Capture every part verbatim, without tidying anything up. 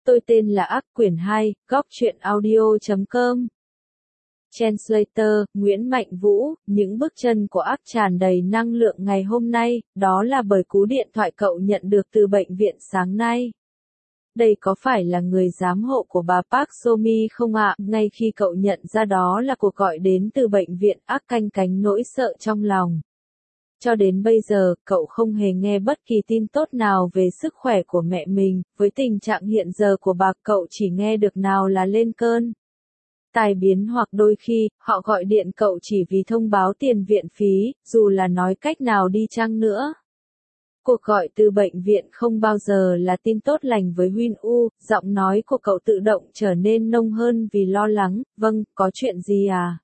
Tôi tên là Ác quyển hai, góc truyện audio chấm com. Translator, Nguyễn Mạnh Vũ, những bước chân của Ác tràn đầy năng lượng ngày hôm nay, đó là bởi cú điện thoại cậu nhận được từ bệnh viện sáng nay. Đây có phải là người giám hộ của bà Park So-mi không ạ? Ngay khi cậu nhận ra đó là cuộc gọi đến từ bệnh viện, Ác canh cánh nỗi sợ trong lòng. Cho đến bây giờ, cậu không hề nghe bất kỳ tin tốt nào về sức khỏe của mẹ mình, với tình trạng hiện giờ của bà cậu chỉ nghe được nào là lên cơn tai biến hoặc đôi khi, họ gọi điện cậu chỉ vì thông báo tiền viện phí, dù là nói cách nào đi chăng nữa. Cuộc gọi từ bệnh viện không bao giờ là tin tốt lành với Huyên U, giọng nói của cậu tự động trở nên nông hơn vì lo lắng, vâng, có chuyện gì à?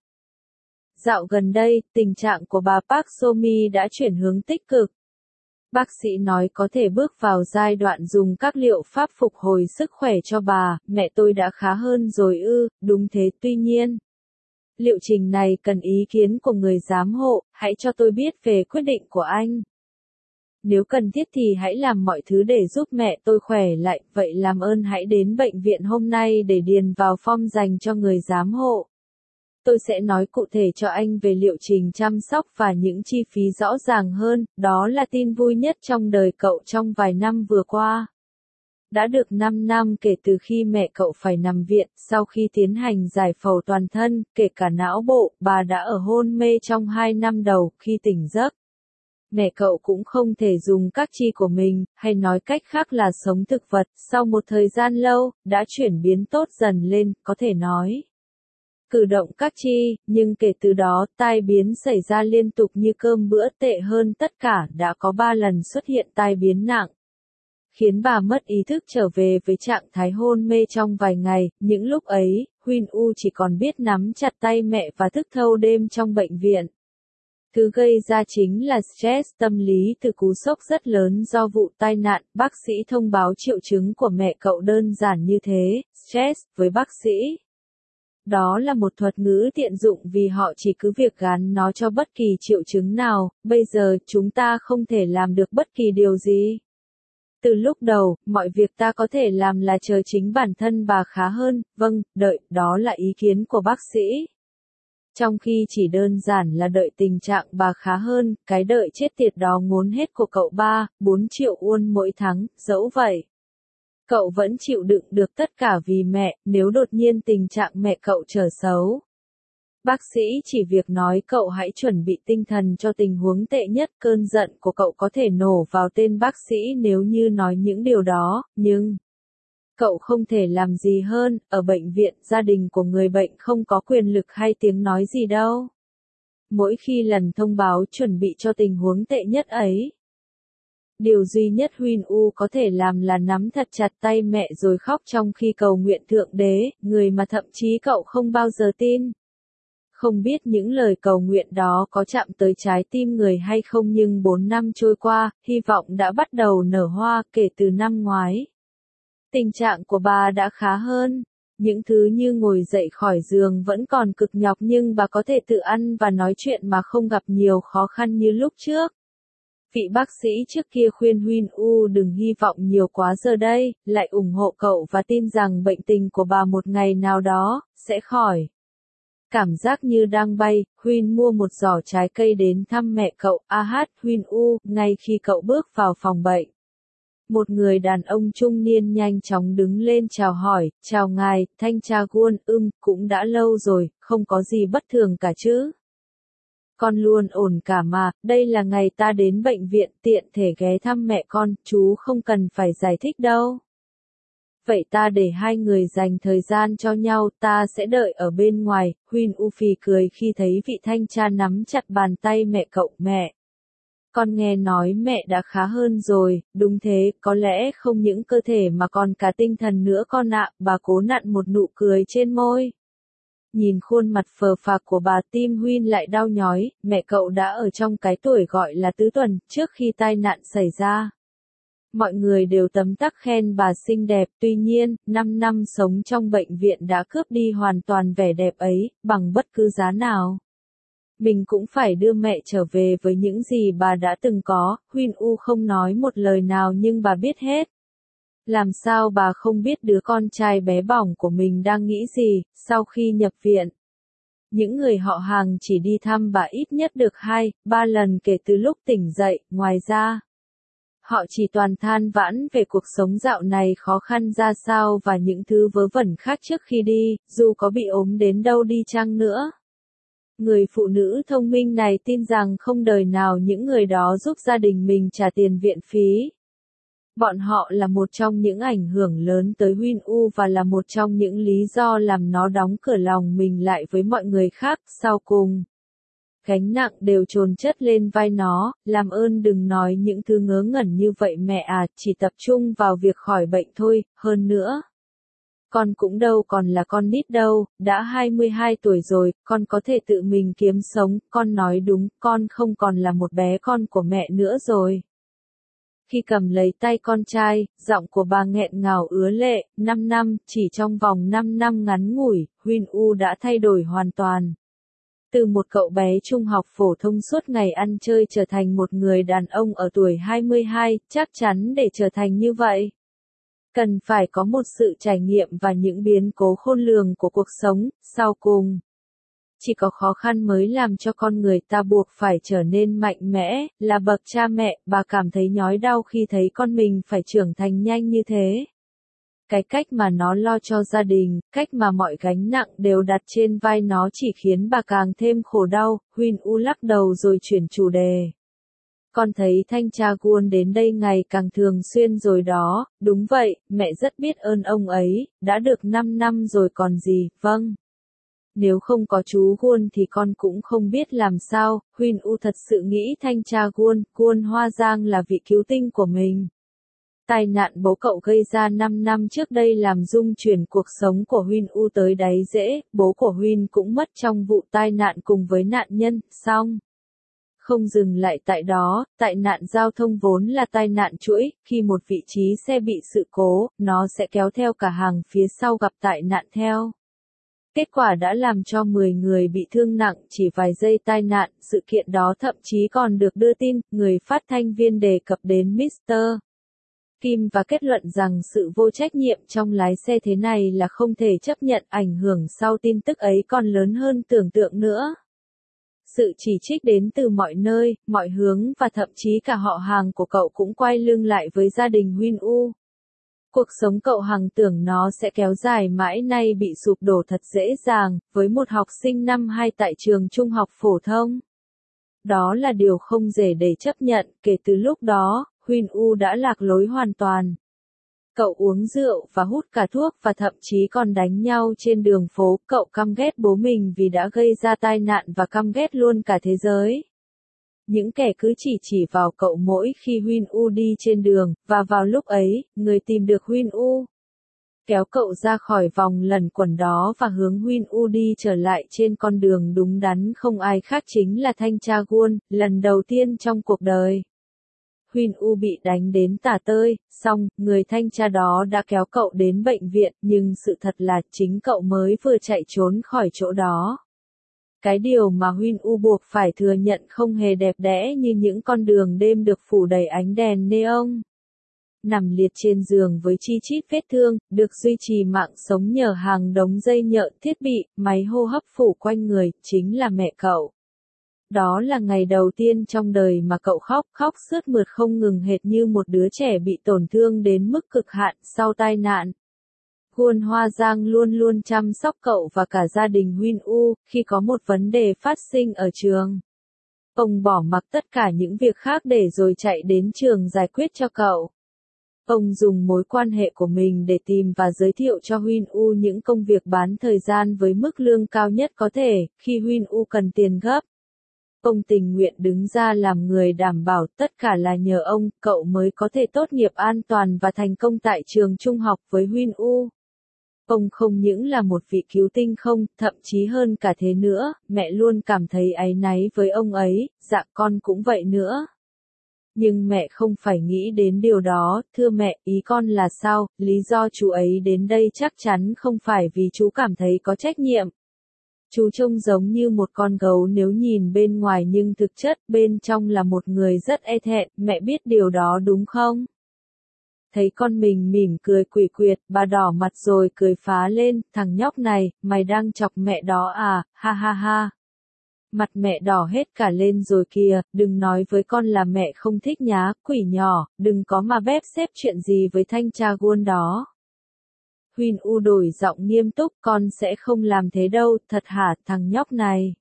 Dạo gần đây, tình trạng của bà Park So-mi đã chuyển hướng tích cực. Bác sĩ nói có thể bước vào giai đoạn dùng các liệu pháp phục hồi sức khỏe cho bà, mẹ tôi đã khá hơn rồi ư, đúng thế, tuy nhiên. Liệu trình này cần ý kiến của người giám hộ, hãy cho tôi biết về quyết định của anh. Nếu cần thiết thì hãy làm mọi thứ để giúp mẹ tôi khỏe lại, vậy làm ơn hãy đến bệnh viện hôm nay để điền vào form dành cho người giám hộ. Tôi sẽ nói cụ thể cho anh về liệu trình chăm sóc và những chi phí rõ ràng hơn, đó là tin vui nhất trong đời cậu trong vài năm vừa qua. Đã được năm năm kể từ khi mẹ cậu phải nằm viện, sau khi tiến hành giải phẫu toàn thân, kể cả não bộ, bà đã ở hôn mê trong hai năm đầu, khi tỉnh giấc. Mẹ cậu cũng không thể dùng các chi của mình, hay nói cách khác là sống thực vật, sau một thời gian lâu, đã chuyển biến tốt dần lên, có thể nói. Cử động các chi, nhưng kể từ đó, tai biến xảy ra liên tục như cơm bữa, tệ hơn tất cả, đã có ba lần xuất hiện tai biến nặng. Khiến bà mất ý thức trở về với trạng thái hôn mê trong vài ngày, những lúc ấy, Huyên U chỉ còn biết nắm chặt tay mẹ và thức thâu đêm trong bệnh viện. Thứ gây ra chính là stress tâm lý từ cú sốc rất lớn do vụ tai nạn, bác sĩ thông báo triệu chứng của mẹ cậu đơn giản như thế, stress, với bác sĩ. Đó là một thuật ngữ tiện dụng vì họ chỉ cứ việc gắn nó cho bất kỳ triệu chứng nào, bây giờ chúng ta không thể làm được bất kỳ điều gì. Từ lúc đầu, mọi việc ta có thể làm là chờ chính bản thân bà khá hơn, vâng, đợi, đó là ý kiến của bác sĩ. Trong khi chỉ đơn giản là đợi tình trạng bà khá hơn, cái đợi chết tiệt đó ngốn hết của cậu ba, bốn triệu won mỗi tháng, dẫu vậy. Cậu vẫn chịu đựng được tất cả vì mẹ, nếu đột nhiên tình trạng mẹ cậu trở xấu. Bác sĩ chỉ việc nói cậu hãy chuẩn bị tinh thần cho tình huống tệ nhất, cơn giận của cậu có thể nổ vào tên bác sĩ nếu như nói những điều đó, nhưng cậu không thể làm gì hơn, ở bệnh viện, gia đình của người bệnh không có quyền lực hay tiếng nói gì đâu. Mỗi khi lần thông báo chuẩn bị cho tình huống tệ nhất ấy. Điều duy nhất Huyên U có thể làm là nắm thật chặt tay mẹ rồi khóc trong khi cầu nguyện Thượng Đế, người mà thậm chí cậu không bao giờ tin. Không biết những lời cầu nguyện đó có chạm tới trái tim người hay không, nhưng bốn năm trôi qua, hy vọng đã bắt đầu nở hoa kể từ năm ngoái. Tình trạng của bà đã khá hơn. Những thứ như ngồi dậy khỏi giường vẫn còn cực nhọc nhưng bà có thể tự ăn và nói chuyện mà không gặp nhiều khó khăn như lúc trước. Vị bác sĩ trước kia khuyên Huyên U đừng hy vọng nhiều quá, giờ đây, lại ủng hộ cậu và tin rằng bệnh tình của bà một ngày nào đó, sẽ khỏi. Cảm giác như đang bay, Huyên mua một giỏ trái cây đến thăm mẹ cậu, a hát, Huyên U, ngay khi cậu bước vào phòng bệnh. Một người đàn ông trung niên nhanh chóng đứng lên chào hỏi, chào ngài, thanh tra Gun, ưm, cũng đã lâu rồi, không có gì bất thường cả chứ. Con luôn ổn cả mà, đây là ngày ta đến bệnh viện tiện thể ghé thăm mẹ con, chú không cần phải giải thích đâu. Vậy ta để hai người dành thời gian cho nhau, ta sẽ đợi ở bên ngoài, Huyên U phì cười khi thấy vị thanh tra nắm chặt bàn tay mẹ cậu, mẹ. Con nghe nói mẹ đã khá hơn rồi, đúng thế, có lẽ không những cơ thể mà còn cả tinh thần nữa con ạ, bà cố nặn một nụ cười trên môi. Nhìn khuôn mặt phờ phạc của bà, tim Huyên lại đau nhói, mẹ cậu đã ở trong cái tuổi gọi là tứ tuần, trước khi tai nạn xảy ra. Mọi người đều tấm tắc khen bà xinh đẹp, tuy nhiên, năm năm sống trong bệnh viện đã cướp đi hoàn toàn vẻ đẹp ấy, bằng bất cứ giá nào. Mình cũng phải đưa mẹ trở về với những gì bà đã từng có, Huyên U không nói một lời nào nhưng bà biết hết. Làm sao bà không biết đứa con trai bé bỏng của mình đang nghĩ gì, sau khi nhập viện? Những người họ hàng chỉ đi thăm bà ít nhất được hai, ba lần kể từ lúc tỉnh dậy, ngoài ra. Họ chỉ toàn than vãn về cuộc sống dạo này khó khăn ra sao và những thứ vớ vẩn khác trước khi đi, dù có bị ốm đến đâu đi chăng nữa. Người phụ nữ thông minh này tin rằng không đời nào những người đó giúp gia đình mình trả tiền viện phí. Bọn họ là một trong những ảnh hưởng lớn tới Huyên U và là một trong những lý do làm nó đóng cửa lòng mình lại với mọi người khác. Sau cùng, gánh nặng đều chồn chất lên vai nó, làm ơn đừng nói những thứ ngớ ngẩn như vậy mẹ à, chỉ tập trung vào việc khỏi bệnh thôi, hơn nữa. Con cũng đâu còn là con nít đâu, đã hai mươi hai tuổi rồi, con có thể tự mình kiếm sống, con nói đúng, con không còn là một bé con của mẹ nữa rồi. Khi cầm lấy tay con trai, giọng của bà nghẹn ngào ứa lệ, năm năm, chỉ trong vòng năm năm ngắn ngủi, Huyên U đã thay đổi hoàn toàn. Từ một cậu bé trung học phổ thông suốt ngày ăn chơi trở thành một người đàn ông ở tuổi hai mươi hai, chắc chắn để trở thành như vậy. Cần phải có một sự trải nghiệm và những biến cố khôn lường của cuộc sống, sau cùng. Chỉ có khó khăn mới làm cho con người ta buộc phải trở nên mạnh mẽ, là bậc cha mẹ, bà cảm thấy nhói đau khi thấy con mình phải trưởng thành nhanh như thế. Cái cách mà nó lo cho gia đình, cách mà mọi gánh nặng đều đặt trên vai nó chỉ khiến bà càng thêm khổ đau. Huyên U lắc đầu rồi chuyển chủ đề. Con thấy thanh tra Guôn đến đây ngày càng thường xuyên rồi đó, đúng vậy, mẹ rất biết ơn ông ấy, đã được năm năm rồi còn gì, vâng. Nếu không có chú Guôn thì con cũng không biết làm sao. Huyên U thật sự nghĩ thanh tra Guôn, Guôn Hoa Giang là vị cứu tinh của mình. Tai nạn bố cậu gây ra năm năm trước đây làm rung chuyển cuộc sống của Huyên U tới đáy rễ, bố của Huyên cũng mất trong vụ tai nạn cùng với nạn nhân, xong. Không dừng lại tại đó, tai nạn giao thông vốn là tai nạn chuỗi, khi một vị trí xe bị sự cố, nó sẽ kéo theo cả hàng phía sau gặp tai nạn theo. Kết quả đã làm cho mười người bị thương nặng chỉ vài giây tai nạn, sự kiện đó thậm chí còn được đưa tin, người phát thanh viên đề cập đến mít tơ Kim và kết luận rằng sự vô trách nhiệm trong lái xe thế này là không thể chấp nhận, ảnh hưởng sau tin tức ấy còn lớn hơn tưởng tượng nữa. Sự chỉ trích đến từ mọi nơi, mọi hướng và thậm chí cả họ hàng của cậu cũng quay lưng lại với gia đình Huyên U. Cuộc sống cậu hằng tưởng nó sẽ kéo dài mãi nay bị sụp đổ thật dễ dàng, với một học sinh năm hai tại trường trung học phổ thông. Đó là điều không dễ để chấp nhận, kể từ lúc đó, Huyên U đã lạc lối hoàn toàn. Cậu uống rượu và hút cả thuốc và thậm chí còn đánh nhau trên đường phố, cậu căm ghét bố mình vì đã gây ra tai nạn và căm ghét luôn cả thế giới. Những kẻ cứ chỉ chỉ vào cậu mỗi khi Huyên U đi trên đường, và vào lúc ấy, người tìm được Huyên U. Kéo cậu ra khỏi vòng lẩn quẩn đó và hướng Huyên U đi trở lại trên con đường đúng đắn không ai khác chính là thanh tra Guôn, lần đầu tiên trong cuộc đời. Huyên U bị đánh đến tả tơi, xong, người thanh tra đó đã kéo cậu đến bệnh viện, nhưng sự thật là chính cậu mới vừa chạy trốn khỏi chỗ đó. Cái điều mà Huyên U buộc phải thừa nhận không hề đẹp đẽ như những con đường đêm được phủ đầy ánh đèn neon. Nằm liệt trên giường với chi chít vết thương, được duy trì mạng sống nhờ hàng đống dây nhợ, thiết bị, máy hô hấp phủ quanh người, chính là mẹ cậu. Đó là ngày đầu tiên trong đời mà cậu khóc, khóc sướt mượt không ngừng hệt như một đứa trẻ bị tổn thương đến mức cực hạn sau tai nạn. Guôn Hoa Giang luôn luôn chăm sóc cậu và cả gia đình Huyên U, khi có một vấn đề phát sinh ở trường. Ông bỏ mặc tất cả những việc khác để rồi chạy đến trường giải quyết cho cậu. Ông dùng mối quan hệ của mình để tìm và giới thiệu cho Huyên U những công việc bán thời gian với mức lương cao nhất có thể, khi Huyên U cần tiền gấp. Ông tình nguyện đứng ra làm người đảm bảo, tất cả là nhờ ông, cậu mới có thể tốt nghiệp an toàn và thành công tại trường trung học với Huyên U. Ông không những là một vị cứu tinh không, thậm chí hơn cả thế nữa, mẹ luôn cảm thấy áy náy với ông ấy, dạ con cũng vậy nữa. Nhưng mẹ không phải nghĩ đến điều đó, thưa mẹ, ý con là sao, lý do chú ấy đến đây chắc chắn không phải vì chú cảm thấy có trách nhiệm. Chú trông giống như một con gấu nếu nhìn bên ngoài nhưng thực chất bên trong là một người rất e thẹn, mẹ biết điều đó đúng không? Thấy con mình mỉm cười quỷ quyệt, bà đỏ mặt rồi cười phá lên, thằng nhóc này, mày đang chọc mẹ đó à, ha ha ha. Mặt mẹ đỏ hết cả lên rồi kìa, đừng nói với con là mẹ không thích nhá, quỷ nhỏ, đừng có mà bếp xếp chuyện gì với thanh tra guôn đó. Huyên U đổi giọng nghiêm túc, con sẽ không làm thế đâu, thật hả, thằng nhóc này.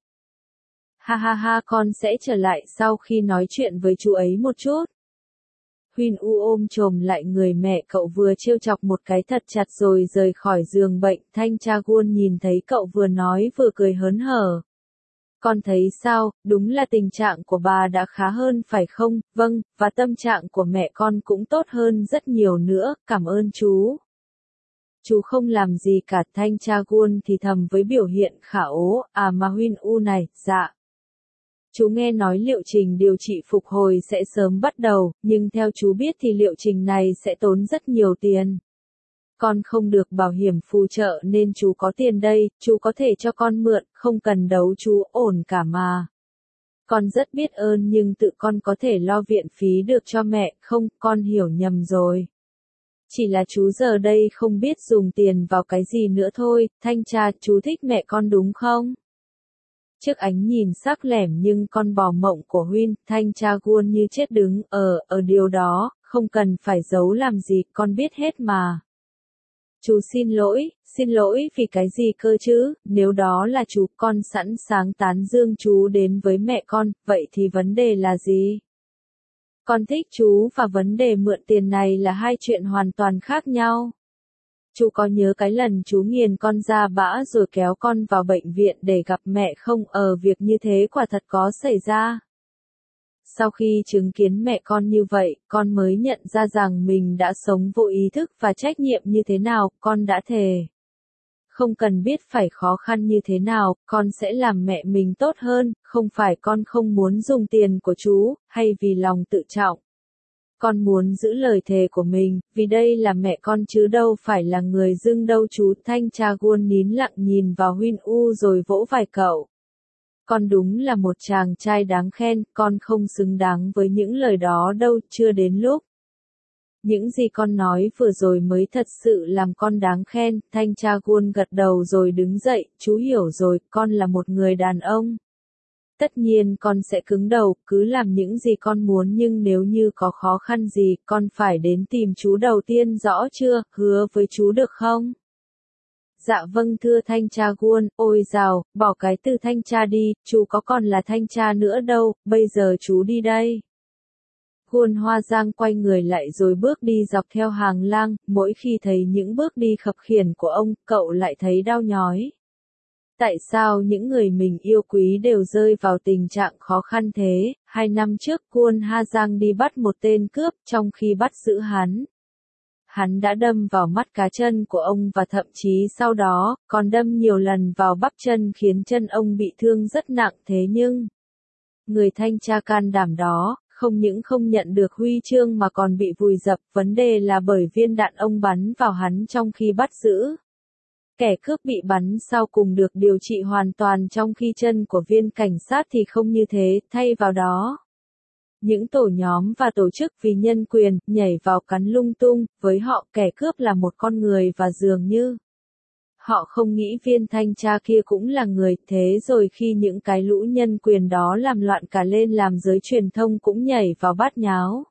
Ha ha ha, con sẽ trở lại sau khi nói chuyện với chú ấy một chút. Huyên U ôm chồm lại người mẹ cậu vừa trêu chọc một cái thật chặt rồi rời khỏi giường bệnh. Thanh tra guôn nhìn thấy cậu vừa nói vừa cười hớn hở. Con thấy sao, đúng là tình trạng của bà đã khá hơn phải không? Vâng, và tâm trạng của mẹ con cũng tốt hơn rất nhiều nữa, cảm ơn chú. Chú không làm gì cả, thanh tra guôn thì thầm với biểu hiện khả ố, à mà Huyên U này, dạ. Chú nghe nói liệu trình điều trị phục hồi sẽ sớm bắt đầu, nhưng theo chú biết thì liệu trình này sẽ tốn rất nhiều tiền. Con không được bảo hiểm phù trợ nên chú có tiền đây, chú có thể cho con mượn, không cần đấu chú, ổn cả mà. Con rất biết ơn nhưng tự con có thể lo viện phí được cho mẹ, không, con hiểu nhầm rồi. Chỉ là chú giờ đây không biết dùng tiền vào cái gì nữa thôi, thanh tra, chú thích mẹ con đúng không? Trước ánh nhìn sắc lẻm nhưng con bò mộng của Huyên, thanh tra guôn như chết đứng, ở, ở điều đó, không cần phải giấu làm gì, con biết hết mà. Chú xin lỗi, xin lỗi vì cái gì cơ chứ, nếu đó là chú, con sẵn sàng tán dương chú đến với mẹ con, vậy thì vấn đề là gì? Con thích chú và vấn đề mượn tiền này là hai chuyện hoàn toàn khác nhau. Chú có nhớ cái lần chú nghiền con ra bã rồi kéo con vào bệnh viện để gặp mẹ không? Ờ, việc như thế quả thật có xảy ra. Sau khi chứng kiến mẹ con như vậy, con mới nhận ra rằng mình đã sống vô ý thức và trách nhiệm như thế nào, con đã thề. Không cần biết phải khó khăn như thế nào, con sẽ làm mẹ mình tốt hơn, không phải con không muốn dùng tiền của chú, hay vì lòng tự trọng. Con muốn giữ lời thề của mình, vì đây là mẹ con chứ đâu phải là người dưng đâu chú. Thanh tra guôn nín lặng nhìn vào Huyên U rồi vỗ vai cậu. Con đúng là một chàng trai đáng khen, con không xứng đáng với những lời đó đâu, chưa đến lúc. Những gì con nói vừa rồi mới thật sự làm con đáng khen. Thanh tra guôn gật đầu rồi đứng dậy, chú hiểu rồi, con là một người đàn ông. Tất nhiên con sẽ cứng đầu, cứ làm những gì con muốn nhưng nếu như có khó khăn gì, con phải đến tìm chú đầu tiên rõ chưa, hứa với chú được không? Dạ vâng thưa thanh tra guôn, ôi dào, bỏ cái từ thanh tra đi, chú có còn là thanh tra nữa đâu, bây giờ chú đi đây. Guôn Hoa Giang quay người lại rồi bước đi dọc theo hàng lang, mỗi khi thấy những bước đi khập khiễng của ông, cậu lại thấy đau nhói. Tại sao những người mình yêu quý đều rơi vào tình trạng khó khăn thế? Hai năm trước Guôn Ha Giang đi bắt một tên cướp, trong khi bắt giữ hắn. Hắn đã đâm vào mắt cá chân của ông và thậm chí sau đó, còn đâm nhiều lần vào bắp chân khiến chân ông bị thương rất nặng thế nhưng... Người thanh tra can đảm đó, không những không nhận được huy chương mà còn bị vùi dập, vấn đề là bởi viên đạn ông bắn vào hắn trong khi bắt giữ. Kẻ cướp bị bắn sau cùng được điều trị hoàn toàn trong khi chân của viên cảnh sát thì không như thế, thay vào đó. Những tổ nhóm và tổ chức vì nhân quyền, nhảy vào cắn lung tung, với họ kẻ cướp là một con người và dường như họ không nghĩ viên thanh tra kia cũng là người, thế rồi khi những cái lũ nhân quyền đó làm loạn cả lên làm giới truyền thông cũng nhảy vào bát nháo.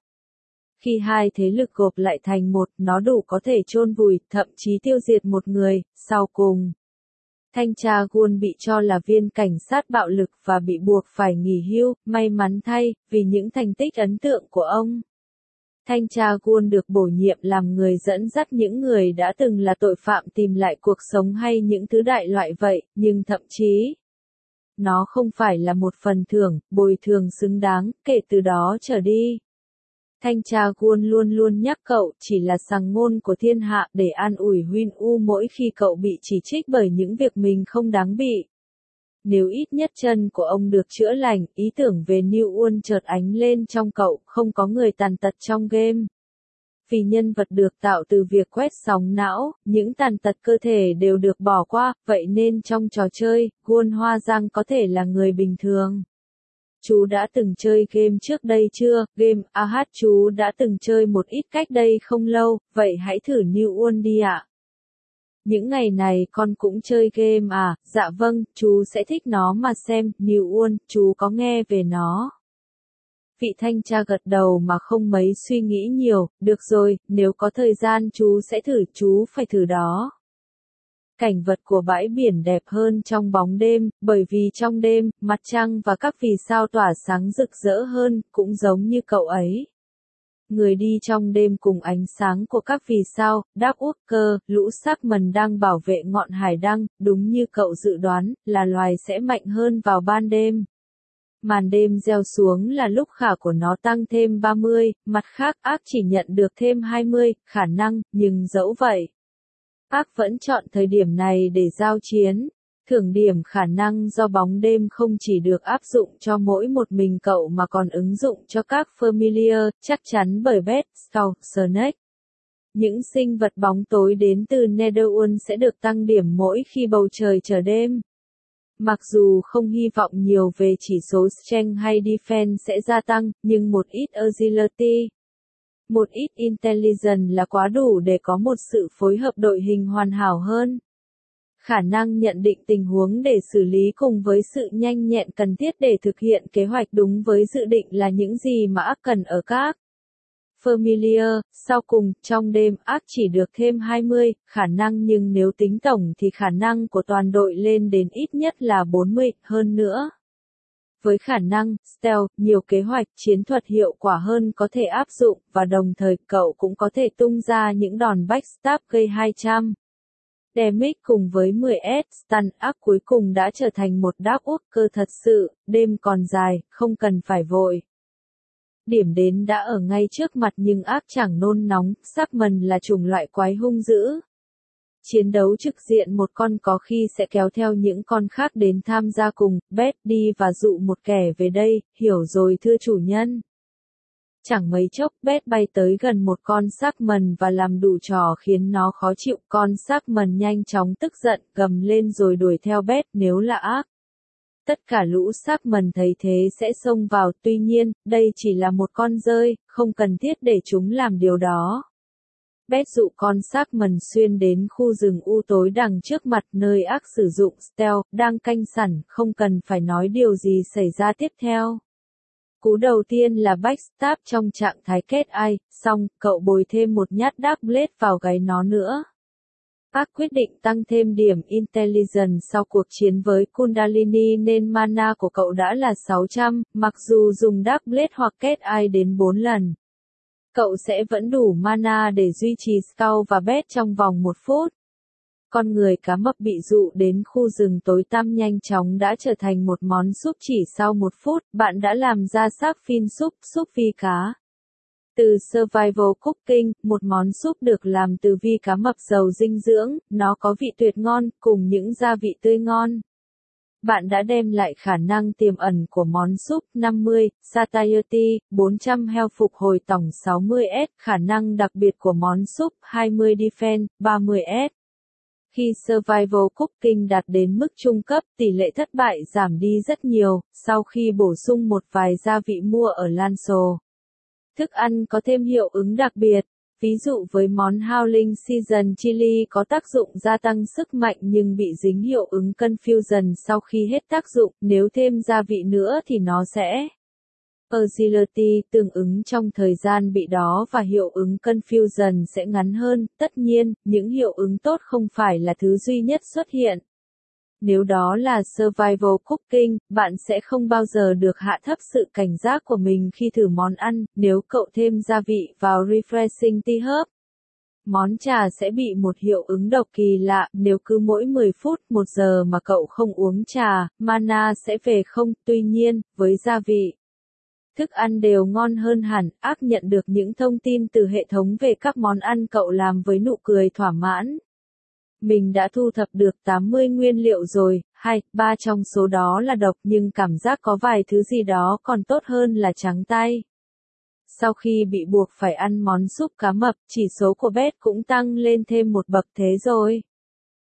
Khi hai thế lực gộp lại thành một, nó đủ có thể chôn vùi, thậm chí tiêu diệt một người, sau cùng. Thanh tra Guôn bị cho là viên cảnh sát bạo lực và bị buộc phải nghỉ hưu, may mắn thay, vì những thành tích ấn tượng của ông. Thanh tra Guôn được bổ nhiệm làm người dẫn dắt những người đã từng là tội phạm tìm lại cuộc sống hay những thứ đại loại vậy, nhưng thậm chí, nó không phải là một phần thưởng, bồi thường xứng đáng, kể từ đó trở đi. Thanh tra Guôn luôn luôn nhắc cậu chỉ là sằng ngôn của thiên hạ để an ủi Huyên U mỗi khi cậu bị chỉ trích bởi những việc mình không đáng bị. Nếu ít nhất chân của ông được chữa lành, ý tưởng về New Uôn chợt ánh lên trong cậu, không có người tàn tật trong game. Vì nhân vật được tạo từ việc quét sóng não, những tàn tật cơ thể đều được bỏ qua, vậy nên trong trò chơi, Guôn Hoa Giang có thể là người bình thường. Chú đã từng chơi game trước đây chưa? Game, à hát chú đã từng chơi một ít cách đây không lâu, vậy hãy thử New World đi ạ. Những ngày này con cũng chơi game à? Dạ vâng, chú sẽ thích nó mà xem. New World, chú có nghe về nó. Vị thanh tra gật đầu mà không mấy suy nghĩ nhiều, được rồi, nếu có thời gian chú sẽ thử, chú phải thử đó. Cảnh vật của bãi biển đẹp hơn trong bóng đêm, bởi vì trong đêm, mặt trăng và các vì sao tỏa sáng rực rỡ hơn, cũng giống như cậu ấy. Người đi trong đêm cùng ánh sáng của các vì sao, Darkwalker, lũ Sharkman đang bảo vệ ngọn hải đăng, đúng như cậu dự đoán, là loài sẽ mạnh hơn vào ban đêm. Màn đêm gieo xuống là lúc khả của nó tăng thêm ba mươi, mặt khác ác chỉ nhận được thêm hai mươi, khả năng, nhưng dẫu vậy. Ác vẫn chọn thời điểm này để giao chiến. Thưởng điểm khả năng do bóng đêm không chỉ được áp dụng cho mỗi một mình cậu mà còn ứng dụng cho các Familiar, chắc chắn bởi Bat, Skull, Snake. Những sinh vật bóng tối đến từ Netherworld sẽ được tăng điểm mỗi khi bầu trời trở đêm. Mặc dù không hy vọng nhiều về chỉ số Strength hay Defense sẽ gia tăng, nhưng một ít Agility, một ít Intelligence là quá đủ để có một sự phối hợp đội hình hoàn hảo hơn. Khả năng nhận định tình huống để xử lý cùng với sự nhanh nhẹn cần thiết để thực hiện kế hoạch đúng với dự định là những gì mà ác cần ở các Familiar. Sau cùng, trong đêm ác chỉ được thêm hai mươi, khả năng nhưng nếu tính tổng thì khả năng của toàn đội lên đến ít nhất là bốn mươi, hơn nữa. Với khả năng Stealth, nhiều kế hoạch chiến thuật hiệu quả hơn có thể áp dụng, và đồng thời cậu cũng có thể tung ra những đòn backstab gây hai trăm. Damage cùng với mười S stun. Ác cuối cùng đã trở thành một Darkwalker thật sự, đêm còn dài, không cần phải vội. Điểm đến đã ở ngay trước mặt nhưng ác chẳng nôn nóng, Sharkman là chủng loại quái hung dữ. Chiến đấu trực diện một con có khi sẽ kéo theo những con khác đến tham gia cùng, Bat đi và dụ một kẻ về đây, hiểu rồi thưa chủ nhân. Chẳng mấy chốc Bat bay tới gần một con Sharkman và làm đủ trò khiến nó khó chịu. Con Sharkman nhanh chóng tức giận, gầm lên rồi đuổi theo Bat nếu là ác. Tất cả lũ Sharkman thấy thế sẽ xông vào, tuy nhiên, đây chỉ là một con dơi, không cần thiết để chúng làm điều đó. Bat dụ con Sharkman xuyên đến khu rừng u tối đằng trước mặt nơi ác sử dụng Stealth, đang canh sẵn, không cần phải nói điều gì xảy ra tiếp theo. Cú đầu tiên là backstab trong trạng thái kết ai, xong, cậu bồi thêm một nhát Dark Blade vào gáy nó nữa. Ác quyết định tăng thêm điểm Intelligence sau cuộc chiến với Kundalini nên mana của cậu đã là sáu trăm, mặc dù dùng Dark Blade hoặc kết ai đến bốn lần. Cậu sẽ vẫn đủ mana để duy trì Skull và Bat trong vòng một phút. Con người cá mập bị dụ đến khu rừng tối tăm nhanh chóng đã trở thành một món súp chỉ sau một phút, bạn đã làm ra xác phin súp, súp vi cá. Từ Survival Cooking, một món súp được làm từ vi cá mập giàu dinh dưỡng, nó có vị tuyệt ngon, cùng những gia vị tươi ngon. Bạn đã đem lại khả năng tiềm ẩn của món súp năm mươi, Satiety, bốn trăm health phục hồi tổng sáu mươi S, khả năng đặc biệt của món súp hai mươi Defense, ba mươi S. Khi Survival Cooking đạt đến mức trung cấp, tỷ lệ thất bại giảm đi rất nhiều, sau khi bổ sung một vài gia vị mua ở Lanso. Thức ăn có thêm hiệu ứng đặc biệt. Ví dụ với món Howling Season Chili có tác dụng gia tăng sức mạnh nhưng bị dính hiệu ứng Confusion sau khi hết tác dụng, nếu thêm gia vị nữa thì nó sẽ Agility tương ứng trong thời gian bị đó và hiệu ứng Confusion sẽ ngắn hơn. Tất nhiên, những hiệu ứng tốt không phải là thứ duy nhất xuất hiện. Nếu đó là Survival Cooking, bạn sẽ không bao giờ được hạ thấp sự cảnh giác của mình khi thử món ăn, nếu cậu thêm gia vị vào Refreshing Tea Herb. Món trà sẽ bị một hiệu ứng độc kỳ lạ, nếu cứ mỗi mười phút, một giờ mà cậu không uống trà, mana sẽ về không, tuy nhiên, với gia vị. Thức ăn đều ngon hơn hẳn, ác nhận được những thông tin từ hệ thống về các món ăn cậu làm với nụ cười thỏa mãn. Mình đã thu thập được tám mươi nguyên liệu rồi, hai, ba trong số đó là độc nhưng cảm giác có vài thứ gì đó còn tốt hơn là trắng tay. Sau khi bị buộc phải ăn món súp cá mập, chỉ số của Bat cũng tăng lên thêm một bậc thế rồi.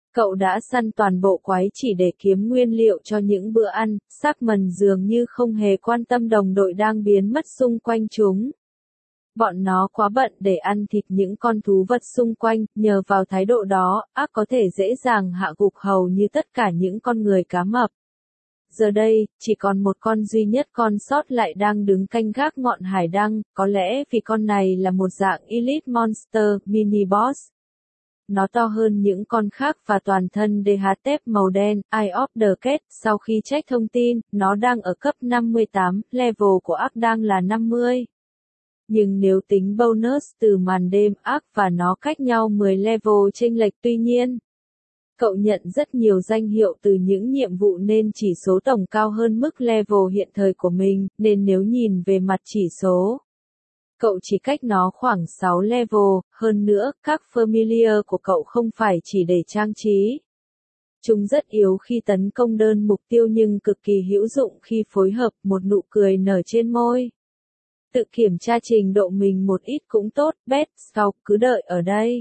Cậu đã săn toàn bộ quái chỉ để kiếm nguyên liệu cho những bữa ăn, Sharkman dường như không hề quan tâm đồng đội đang biến mất xung quanh chúng. Bọn nó quá bận để ăn thịt những con thú vật xung quanh, nhờ vào thái độ đó, ác có thể dễ dàng hạ gục hầu như tất cả những con người cá mập. Giờ đây, chỉ còn một con duy nhất còn sót lại đang đứng canh gác ngọn hải đăng, có lẽ vì con này là một dạng Elite Monster, mini boss. Nó to hơn những con khác và toàn thân đê hát tép màu đen, Eye of the Cat. Sau khi check thông tin, nó đang ở cấp năm mươi tám, level của ác đang là năm mươi. Nhưng nếu tính bonus từ màn đêm, ác và nó cách nhau mười level chênh lệch. Tuy nhiên, cậu nhận rất nhiều danh hiệu từ những nhiệm vụ nên chỉ số tổng cao hơn mức level hiện thời của mình, nên nếu nhìn về mặt chỉ số, cậu chỉ cách nó khoảng sáu level. Hơn nữa, các familiar của cậu không phải chỉ để trang trí. Chúng rất yếu khi tấn công đơn mục tiêu nhưng cực kỳ hữu dụng khi phối hợp. Một nụ cười nở trên môi. Tự kiểm tra trình độ mình một ít cũng tốt, Best Scout cứ đợi ở đây.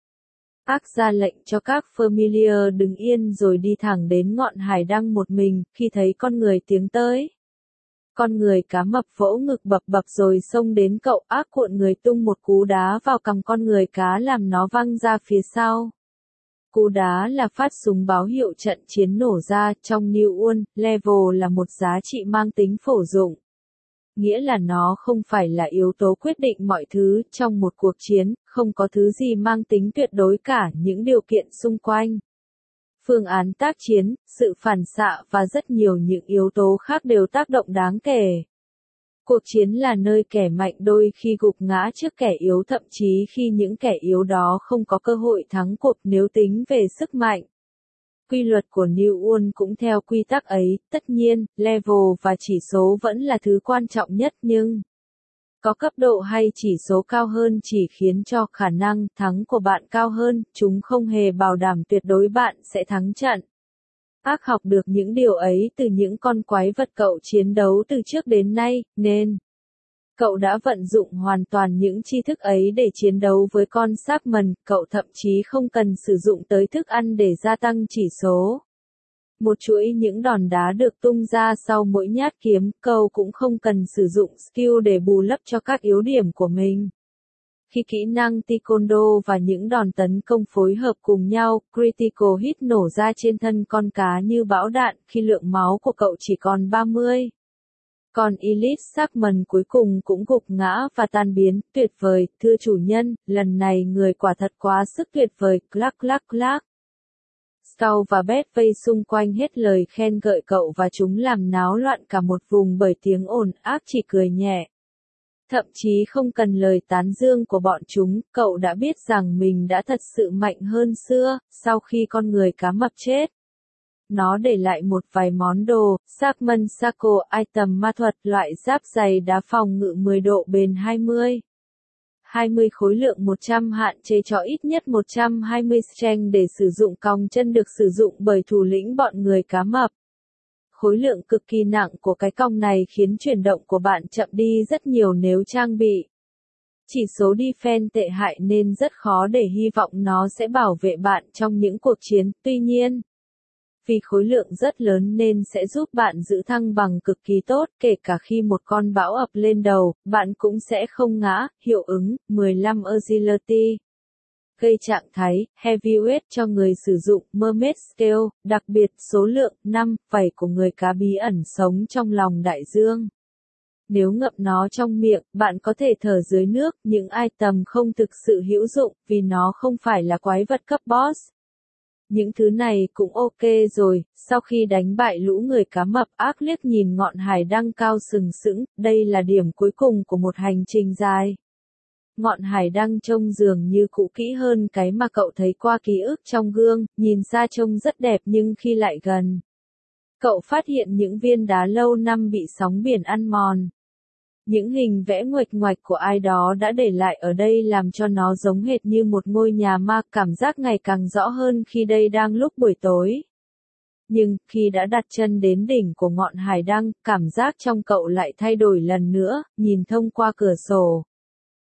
Ác ra lệnh cho các familiar đứng yên rồi đi thẳng đến ngọn hải đăng một mình. Khi thấy con người tiến tới, con người cá mập vỗ ngực bập bập rồi xông đến cậu. Ác cuộn người tung một cú đá vào cằm con người cá làm nó văng ra phía sau. Cú đá là phát súng báo hiệu trận chiến nổ ra. Trong New World, level là một giá trị mang tính phổ dụng. Nghĩa là nó không phải là yếu tố quyết định mọi thứ. Trong một cuộc chiến, không có thứ gì mang tính tuyệt đối cả. Những điều kiện xung quanh, phương án tác chiến, sự phản xạ và rất nhiều những yếu tố khác đều tác động đáng kể. Cuộc chiến là nơi kẻ mạnh đôi khi gục ngã trước kẻ yếu, thậm chí khi những kẻ yếu đó không có cơ hội thắng cuộc nếu tính về sức mạnh. Quy luật của New World cũng theo quy tắc ấy. Tất nhiên, level và chỉ số vẫn là thứ quan trọng nhất nhưng có cấp độ hay chỉ số cao hơn chỉ khiến cho khả năng thắng của bạn cao hơn, chúng không hề bảo đảm tuyệt đối bạn sẽ thắng trận. Ác học được những điều ấy từ những con quái vật cậu chiến đấu từ trước đến nay, nên cậu đã vận dụng hoàn toàn những tri thức ấy để chiến đấu với con Sharkman. Cậu thậm chí không cần sử dụng tới thức ăn để gia tăng chỉ số. Một chuỗi những đòn đá được tung ra sau mỗi nhát kiếm, cậu cũng không cần sử dụng skill để bù lấp cho các yếu điểm của mình. Khi kỹ năng Taekwondo và những đòn tấn công phối hợp cùng nhau, critical hit nổ ra trên thân con cá như bão đạn khi lượng máu của cậu chỉ còn ba mươi. Còn Elite Sharkman cuối cùng cũng gục ngã và tan biến. Tuyệt vời, thưa chủ nhân, lần này người quả thật quá sức tuyệt vời. Clack clack clack. Scout và Beth vây xung quanh hết lời khen ngợi cậu và chúng làm náo loạn cả một vùng bởi tiếng ồn. Ác chỉ cười nhẹ. Thậm chí không cần lời tán dương của bọn chúng, cậu đã biết rằng mình đã thật sự mạnh hơn xưa. Sau khi con người cá mập chết, nó để lại một vài món đồ. Sharkman Sako item ma thuật, loại giáp dày đá phòng ngự mười độ, bền hai mươi. hai mươi khối lượng một trăm, hạn chế cho ít nhất một trăm hai mươi strength để sử dụng. Còng chân được sử dụng bởi thủ lĩnh bọn người cá mập. Khối lượng cực kỳ nặng của cái còng này khiến chuyển động của bạn chậm đi rất nhiều nếu trang bị chỉ số defense tệ hại nên rất khó để hy vọng nó sẽ bảo vệ bạn trong những cuộc chiến. Tuy nhiên, vì khối lượng rất lớn nên sẽ giúp bạn giữ thăng bằng cực kỳ tốt, kể cả khi một con bão ập lên đầu, bạn cũng sẽ không ngã. Hiệu ứng mười lăm agility. Gây trạng thái heavyweight cho người sử dụng. Mermaid Scale, đặc biệt số lượng năm phẩy của người cá bí ẩn sống trong lòng đại dương. Nếu ngậm nó trong miệng, bạn có thể thở dưới nước. Những item không thực sự hữu dụng vì nó không phải là quái vật cấp boss. Những thứ này cũng ok rồi. Sau khi đánh bại lũ người cá mập, Ác liếc nhìn ngọn hải đăng cao sừng sững. Đây là điểm cuối cùng của một hành trình dài. Ngọn hải đăng trông dường như cũ kỹ hơn cái mà cậu thấy qua ký ức trong gương, nhìn xa trông rất đẹp nhưng khi lại gần, cậu phát hiện những viên đá lâu năm bị sóng biển ăn mòn. Những hình vẽ nguệch ngoạc của ai đó đã để lại ở đây làm cho nó giống hệt như một ngôi nhà ma. Cảm giác ngày càng rõ hơn khi đây đang lúc buổi tối. Nhưng, khi đã đặt chân đến đỉnh của ngọn hải đăng, cảm giác trong cậu lại thay đổi lần nữa. Nhìn thông qua cửa sổ,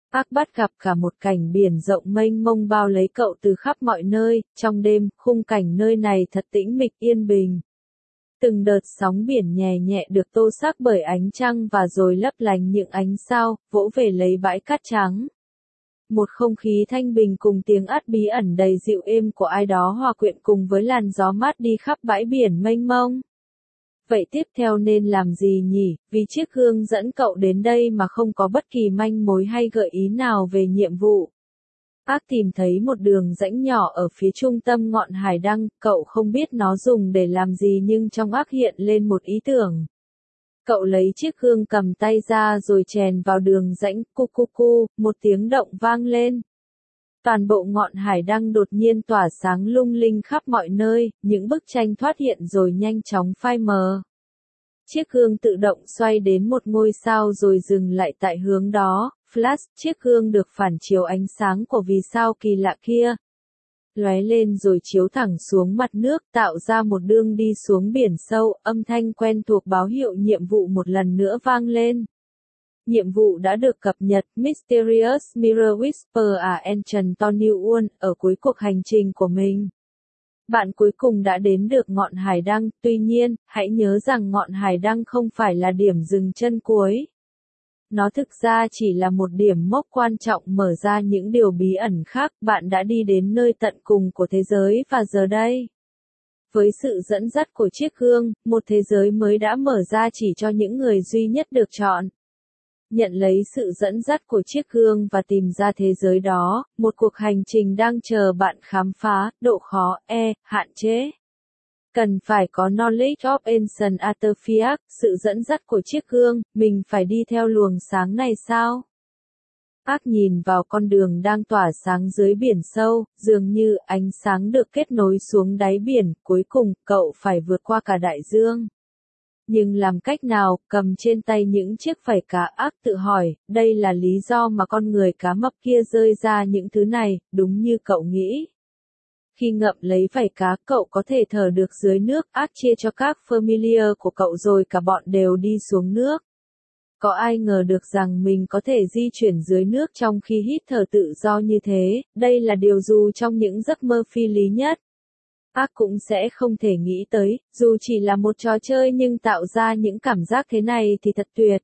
Ác bắt gặp cả một cảnh biển rộng mênh mông bao lấy cậu từ khắp mọi nơi, trong đêm, khung cảnh nơi này thật tĩnh mịch yên bình. Từng đợt sóng biển nhẹ nhẹ được tô sắc bởi ánh trăng và rồi lấp lánh những ánh sao, vỗ về lấy bãi cát trắng. Một không khí thanh bình cùng tiếng át bí ẩn đầy dịu êm của ai đó hòa quyện cùng với làn gió mát đi khắp bãi biển mênh mông. Vậy tiếp theo nên làm gì nhỉ, vì chiếc gương dẫn cậu đến đây mà không có bất kỳ manh mối hay gợi ý nào về nhiệm vụ. Ác tìm thấy một đường rãnh nhỏ ở phía trung tâm ngọn hải đăng, cậu không biết nó dùng để làm gì nhưng trong ác hiện lên một ý tưởng. Cậu lấy chiếc gương cầm tay ra rồi chèn vào đường rãnh, cu cu cu, một tiếng động vang lên. Toàn bộ ngọn hải đăng đột nhiên tỏa sáng lung linh khắp mọi nơi, những bức tranh thoát hiện rồi nhanh chóng phai mờ. Chiếc gương tự động xoay đến một ngôi sao rồi dừng lại tại hướng đó, flash, chiếc gương được phản chiếu ánh sáng của vì sao kỳ lạ kia. Lóe lên rồi chiếu thẳng xuống mặt nước, tạo ra một đường đi xuống biển sâu, âm thanh quen thuộc báo hiệu nhiệm vụ một lần nữa vang lên. Nhiệm vụ đã được cập nhật, Mysterious Mirror Whisper à Ancient to New One, ở cuối cuộc hành trình của mình. Bạn cuối cùng đã đến được ngọn hải đăng, tuy nhiên, hãy nhớ rằng ngọn hải đăng không phải là điểm dừng chân cuối. Nó thực ra chỉ là một điểm mốc quan trọng mở ra những điều bí ẩn khác, bạn đã đi đến nơi tận cùng của thế giới và giờ đây. Với sự dẫn dắt của chiếc gương, một thế giới mới đã mở ra chỉ cho những người duy nhất được chọn. Nhận lấy sự dẫn dắt của chiếc gương và tìm ra thế giới đó, một cuộc hành trình đang chờ bạn khám phá, độ khó, e, hạn chế. Cần phải có Knowledge of Ancient Artifacts, sự dẫn dắt của chiếc gương, mình phải đi theo luồng sáng này sao? Ác nhìn vào con đường đang tỏa sáng dưới biển sâu, dường như ánh sáng được kết nối xuống đáy biển, cuối cùng, cậu phải vượt qua cả đại dương. Nhưng làm cách nào, cầm trên tay những chiếc vảy cá, Ác tự hỏi, đây là lý do mà con người cá mập kia rơi ra những thứ này, đúng như cậu nghĩ. Khi ngậm lấy vảy cá, cậu có thể thở được dưới nước, Ác chia cho các familiar của cậu rồi cả bọn đều đi xuống nước. Có ai ngờ được rằng mình có thể di chuyển dưới nước trong khi hít thở tự do như thế, đây là điều dù trong những giấc mơ phi lý nhất. Ác cũng sẽ không thể nghĩ tới, dù chỉ là một trò chơi nhưng tạo ra những cảm giác thế này thì thật tuyệt.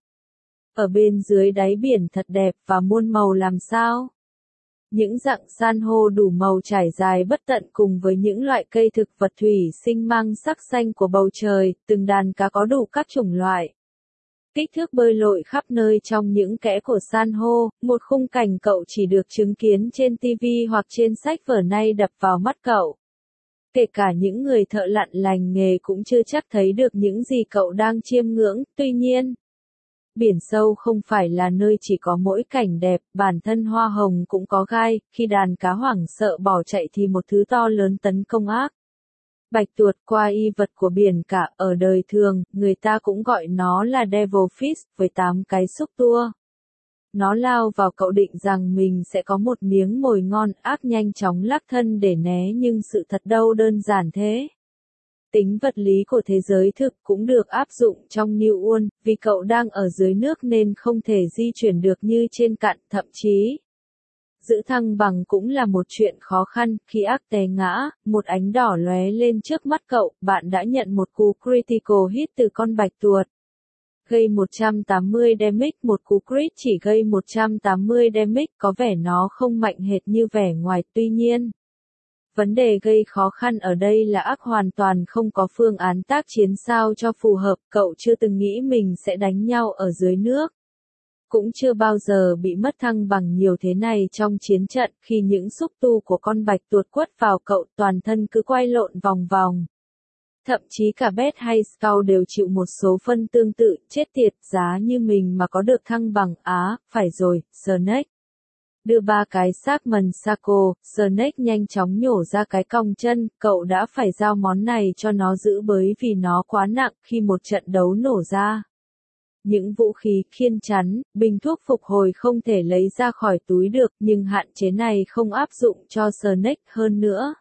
Ở bên dưới đáy biển thật đẹp và muôn màu làm sao? Những rặng san hô đủ màu trải dài bất tận cùng với những loại cây thực vật thủy sinh mang sắc xanh của bầu trời, từng đàn cá có đủ các chủng loại. Kích thước bơi lội khắp nơi trong những kẽ của san hô, một khung cảnh cậu chỉ được chứng kiến trên ti vi hoặc trên sách vở nay đập vào mắt cậu. Kể cả những người thợ lặn lành nghề cũng chưa chắc thấy được những gì cậu đang chiêm ngưỡng, tuy nhiên. Biển sâu không phải là nơi chỉ có mỗi cảnh đẹp, bản thân hoa hồng cũng có gai, khi đàn cá hoảng sợ bỏ chạy thì một thứ to lớn tấn công Ác. Bạch tuộc, qua y vật của biển cả, ở đời thường, người ta cũng gọi nó là devilfish, với tám cái xúc tua. Nó lao vào cậu định rằng mình sẽ có một miếng mồi ngon, Ác nhanh chóng lắc thân để né nhưng sự thật đâu đơn giản thế. Tính vật lý của thế giới thực cũng được áp dụng trong New One, vì cậu đang ở dưới nước nên không thể di chuyển được như trên cạn, thậm chí. Giữ thăng bằng cũng là một chuyện khó khăn, khi Ác té ngã, một ánh đỏ lóe lên trước mắt cậu, bạn đã nhận một cú critical hit từ con bạch tuộc. Gây một trăm tám mươi damage, một cú crit chỉ gây một trăm tám mươi damage, có vẻ nó không mạnh hệt như vẻ ngoài, tuy nhiên. Vấn đề gây khó khăn ở đây là Ác hoàn toàn không có phương án tác chiến sao cho phù hợp, cậu chưa từng nghĩ mình sẽ đánh nhau ở dưới nước. Cũng chưa bao giờ bị mất thăng bằng nhiều thế này trong chiến trận, khi những xúc tu của con bạch tuộc quất vào cậu, toàn thân cứ quay lộn vòng vòng. Thậm chí cả Beth hay Scout đều chịu một số phân tương tự, chết tiệt, giá như mình mà có được thăng bằng, á, phải rồi, Snake. Đưa ba cái xác mần Sako, Snake nhanh chóng nhổ ra cái cong chân, cậu đã phải giao món này cho nó giữ bới vì nó quá nặng khi một trận đấu nổ ra. Những vũ khí, khiên chắn, bình thuốc phục hồi không thể lấy ra khỏi túi được, nhưng hạn chế này không áp dụng cho Snake hơn nữa.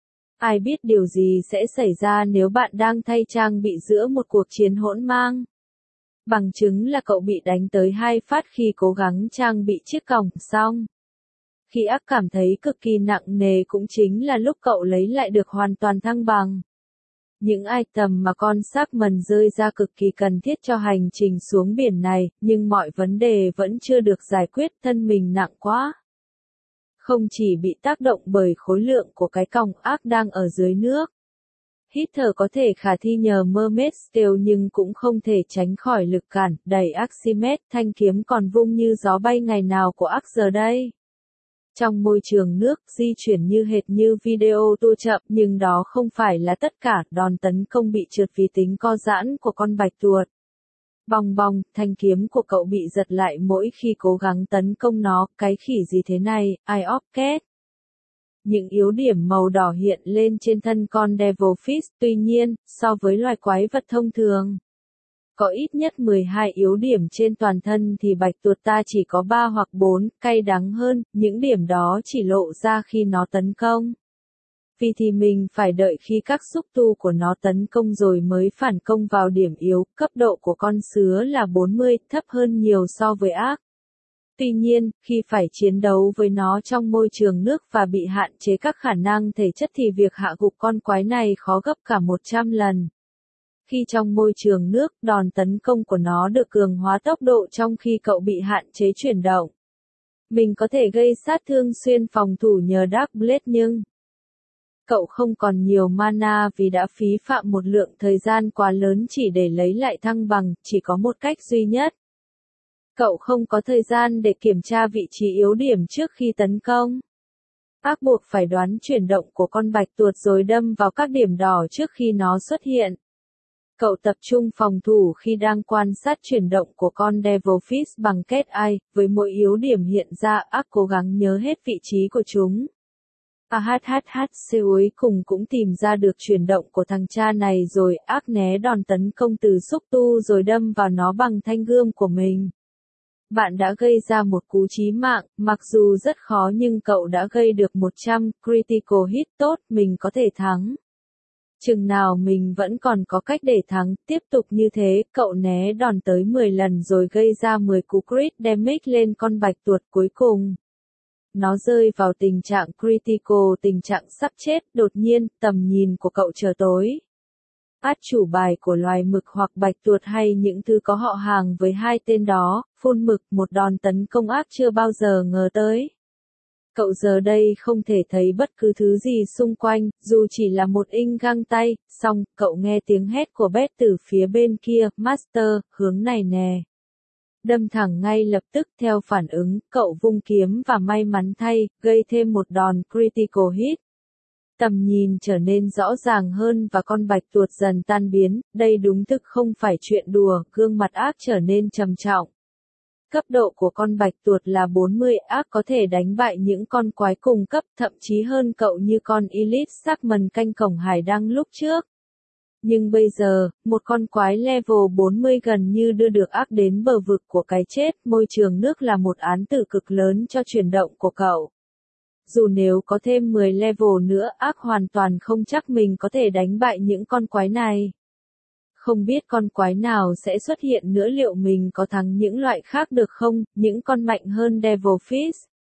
Ai biết điều gì sẽ xảy ra nếu bạn đang thay trang bị giữa một cuộc chiến hỗn mang? Bằng chứng là cậu bị đánh tới hai phát khi cố gắng trang bị chiếc còng xong. Khi ác cảm thấy cực kỳ nặng nề cũng chính là lúc cậu lấy lại được hoàn toàn thăng bằng. Những item mà con Sharkman rơi ra cực kỳ cần thiết cho hành trình xuống biển này, nhưng mọi vấn đề vẫn chưa được giải quyết, thân mình nặng quá. Không chỉ bị tác động bởi khối lượng của cái còng ác đang ở dưới nước. Hít thở có thể khả thi nhờ Mermaid Scale nhưng cũng không thể tránh khỏi lực cản, đẩy Archimedes, thanh kiếm còn vung như gió bay ngày nào của ác giờ đây. Trong môi trường nước, di chuyển như hệt như video tua chậm, nhưng đó không phải là tất cả, đòn tấn công bị trượt vì tính co giãn của con bạch tuộc. Bong bong, thanh kiếm của cậu bị giật lại mỗi khi cố gắng tấn công nó, cái khỉ gì thế này, ai óp két. Những yếu điểm màu đỏ hiện lên trên thân con Devilfish, tuy nhiên, so với loài quái vật thông thường, có ít nhất mười hai yếu điểm trên toàn thân thì bạch tuộc ta chỉ có ba hoặc bốn, cay đắng hơn, những điểm đó chỉ lộ ra khi nó tấn công. Vì thì mình phải đợi khi các xúc tu của nó tấn công rồi mới phản công vào điểm yếu, cấp độ của con sứa là bốn mươi, thấp hơn nhiều so với ác. Tuy nhiên, khi phải chiến đấu với nó trong môi trường nước và bị hạn chế các khả năng thể chất thì việc hạ gục con quái này khó gấp cả một trăm lần. Khi trong môi trường nước, đòn tấn công của nó được cường hóa tốc độ trong khi cậu bị hạn chế chuyển động. Mình có thể gây sát thương xuyên phòng thủ nhờ Dark Blade nhưng cậu không còn nhiều mana vì đã phí phạm một lượng thời gian quá lớn chỉ để lấy lại thăng bằng, chỉ có một cách duy nhất. Cậu không có thời gian để kiểm tra vị trí yếu điểm trước khi tấn công. Ác buộc phải đoán chuyển động của con bạch tuộc rồi đâm vào các điểm đỏ trước khi nó xuất hiện. Cậu tập trung phòng thủ khi đang quan sát chuyển động của con Devilfish bằng Cat Eye, với mỗi yếu điểm hiện ra ác cố gắng nhớ hết vị trí của chúng. AHHHC cuối cùng cũng tìm ra được chuyển động của thằng cha này rồi ác né đòn tấn công từ xúc tu rồi đâm vào nó bằng thanh gươm của mình. Bạn đã gây ra một cú chí mạng, mặc dù rất khó nhưng cậu đã gây được một trăm critical hit tốt, mình có thể thắng. Chừng nào mình vẫn còn có cách để thắng, tiếp tục như thế, cậu né đòn tới mười lần rồi gây ra mười cú crit damage lên con bạch tuộc cuối cùng. Nó rơi vào tình trạng critical, tình trạng sắp chết, đột nhiên, tầm nhìn của cậu trở tối. Át chủ bài của loài mực hoặc bạch tuộc hay những thứ có họ hàng với hai tên đó, phun mực, một đòn tấn công ác chưa bao giờ ngờ tới. Cậu giờ đây không thể thấy bất cứ thứ gì xung quanh, dù chỉ là một inch găng tay, xong, cậu nghe tiếng hét của Beth từ phía bên kia, Master, hướng này nè. Đâm thẳng ngay lập tức theo phản ứng, cậu vung kiếm và may mắn thay, gây thêm một đòn critical hit. Tầm nhìn trở nên rõ ràng hơn và con bạch tuộc dần tan biến, đây đúng thực không phải chuyện đùa, gương mặt ác trở nên trầm trọng. Cấp độ của con bạch tuộc là bốn mươi, ác có thể đánh bại những con quái cùng cấp, thậm chí hơn cậu như con Elite Sharkman canh cổng hải đăng lúc trước. Nhưng bây giờ, một con quái level bốn mươi gần như đưa được ác đến bờ vực của cái chết, môi trường nước là một án tử cực lớn cho chuyển động của cậu. Dù nếu có thêm mười level nữa, ác hoàn toàn không chắc mình có thể đánh bại những con quái này. Không biết con quái nào sẽ xuất hiện nữa, liệu mình có thắng những loại khác được không, những con mạnh hơn Devilfish?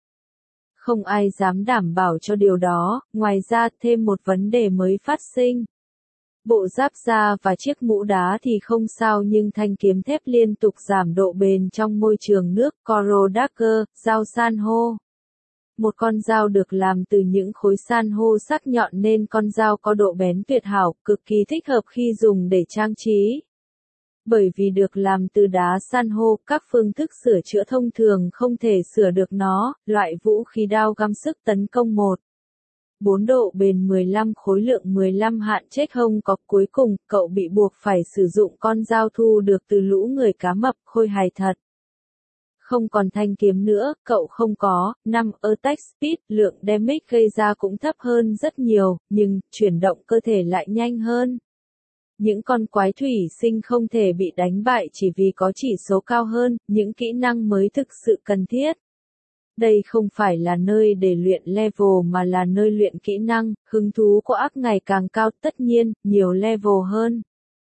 Không ai dám đảm bảo cho điều đó, ngoài ra thêm một vấn đề mới phát sinh. Bộ giáp da và chiếc mũ đá thì không sao nhưng thanh kiếm thép liên tục giảm độ bền trong môi trường nước, Coral Dagger, dao san hô. Một con dao được làm từ những khối san hô sắc nhọn nên con dao có độ bén tuyệt hảo, cực kỳ thích hợp khi dùng để trang trí. Bởi vì được làm từ đá san hô, các phương thức sửa chữa thông thường không thể sửa được nó, loại vũ khí đao găm sức tấn công một. bốn độ bền mười lăm khối lượng mười lăm hạn chết hông có, cuối cùng, cậu bị buộc phải sử dụng con dao thu được từ lũ người cá mập, khôi hài thật. Không còn thanh kiếm nữa, cậu không có, năm attack speed, lượng damage gây ra cũng thấp hơn rất nhiều, nhưng, chuyển động cơ thể lại nhanh hơn. Những con quái thủy sinh không thể bị đánh bại chỉ vì có chỉ số cao hơn, những kỹ năng mới thực sự cần thiết. Đây không phải là nơi để luyện level mà là nơi luyện kỹ năng, hứng thú của ác ngày càng cao, tất nhiên, nhiều level hơn.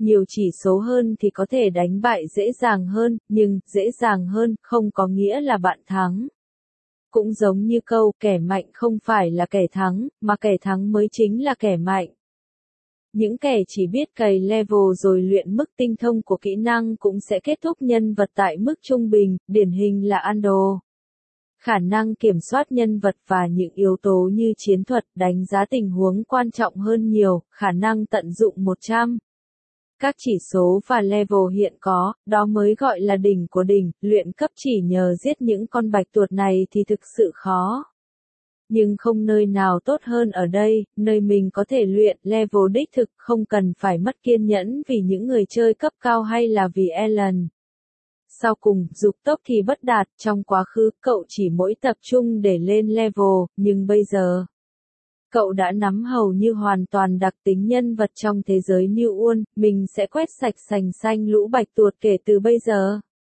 Nhiều chỉ số hơn thì có thể đánh bại dễ dàng hơn, nhưng dễ dàng hơn không có nghĩa là bạn thắng. Cũng giống như câu kẻ mạnh không phải là kẻ thắng, mà kẻ thắng mới chính là kẻ mạnh. Những kẻ chỉ biết cày level rồi luyện mức tinh thông của kỹ năng cũng sẽ kết thúc nhân vật tại mức trung bình, điển hình là Ando. Khả năng kiểm soát nhân vật và những yếu tố như chiến thuật, đánh giá tình huống quan trọng hơn nhiều, khả năng tận dụng một trăm. Các chỉ số và level hiện có, đó mới gọi là đỉnh của đỉnh, luyện cấp chỉ nhờ giết những con bạch tuộc này thì thực sự khó. Nhưng không nơi nào tốt hơn ở đây, nơi mình có thể luyện level đích thực, không cần phải mất kiên nhẫn vì những người chơi cấp cao hay là vì Ellen. Sau cùng, dục tốc thì bất đạt, trong quá khứ, cậu chỉ mỗi tập trung để lên level, nhưng bây giờ, cậu đã nắm hầu như hoàn toàn đặc tính nhân vật trong thế giới New World, mình sẽ quét sạch sành xanh lũ bạch tuộc kể từ bây giờ.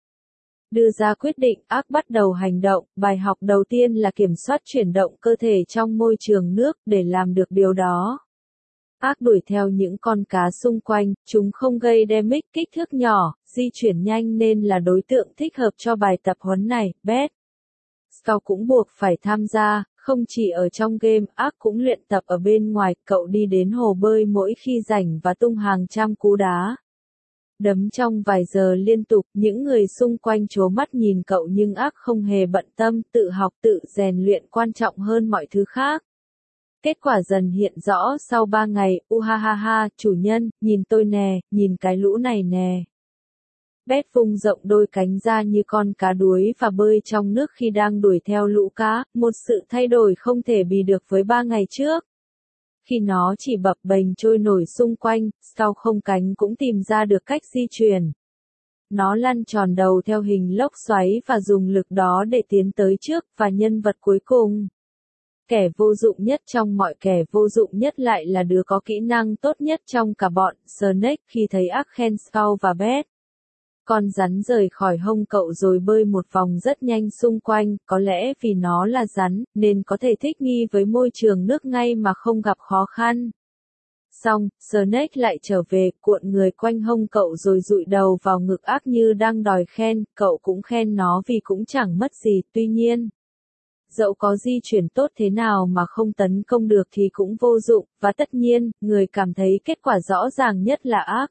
Đưa ra quyết định, ác bắt đầu hành động, bài học đầu tiên là kiểm soát chuyển động cơ thể trong môi trường nước, để làm được điều đó. Ác đuổi theo những con cá xung quanh, chúng không gây damage kích thước nhỏ, di chuyển nhanh nên là đối tượng thích hợp cho bài tập huấn này, Beth. Scout cũng buộc phải tham gia, không chỉ ở trong game, ác cũng luyện tập ở bên ngoài, cậu đi đến hồ bơi mỗi khi rảnh và tung hàng trăm cú đá. Đấm trong vài giờ liên tục, những người xung quanh trố mắt nhìn cậu nhưng ác không hề bận tâm, tự học tự rèn luyện quan trọng hơn mọi thứ khác. Kết quả dần hiện rõ sau ba ngày, uhahaha, chủ nhân, nhìn tôi nè, nhìn cái lũ này nè. Beth vung rộng đôi cánh ra như con cá đuối và bơi trong nước khi đang đuổi theo lũ cá, một sự thay đổi không thể bì được với ba ngày trước. Khi nó chỉ bập bềnh trôi nổi xung quanh, Scout không cánh cũng tìm ra được cách di chuyển. Nó lăn tròn đầu theo hình lốc xoáy và dùng lực đó để tiến tới trước, và nhân vật cuối cùng. Kẻ vô dụng nhất trong mọi kẻ vô dụng nhất lại là đứa có kỹ năng tốt nhất trong cả bọn, Snake, khi thấy ác khen Scout và Beth. Con rắn rời khỏi hông cậu rồi bơi một vòng rất nhanh xung quanh, có lẽ vì nó là rắn, nên có thể thích nghi với môi trường nước ngay mà không gặp khó khăn. Xong, Snake lại trở về, cuộn người quanh hông cậu rồi dụi đầu vào ngực ác như đang đòi khen, cậu cũng khen nó vì cũng chẳng mất gì, tuy nhiên. Dẫu có di chuyển tốt thế nào mà không tấn công được thì cũng vô dụng, và tất nhiên, người cảm thấy kết quả rõ ràng nhất là ác.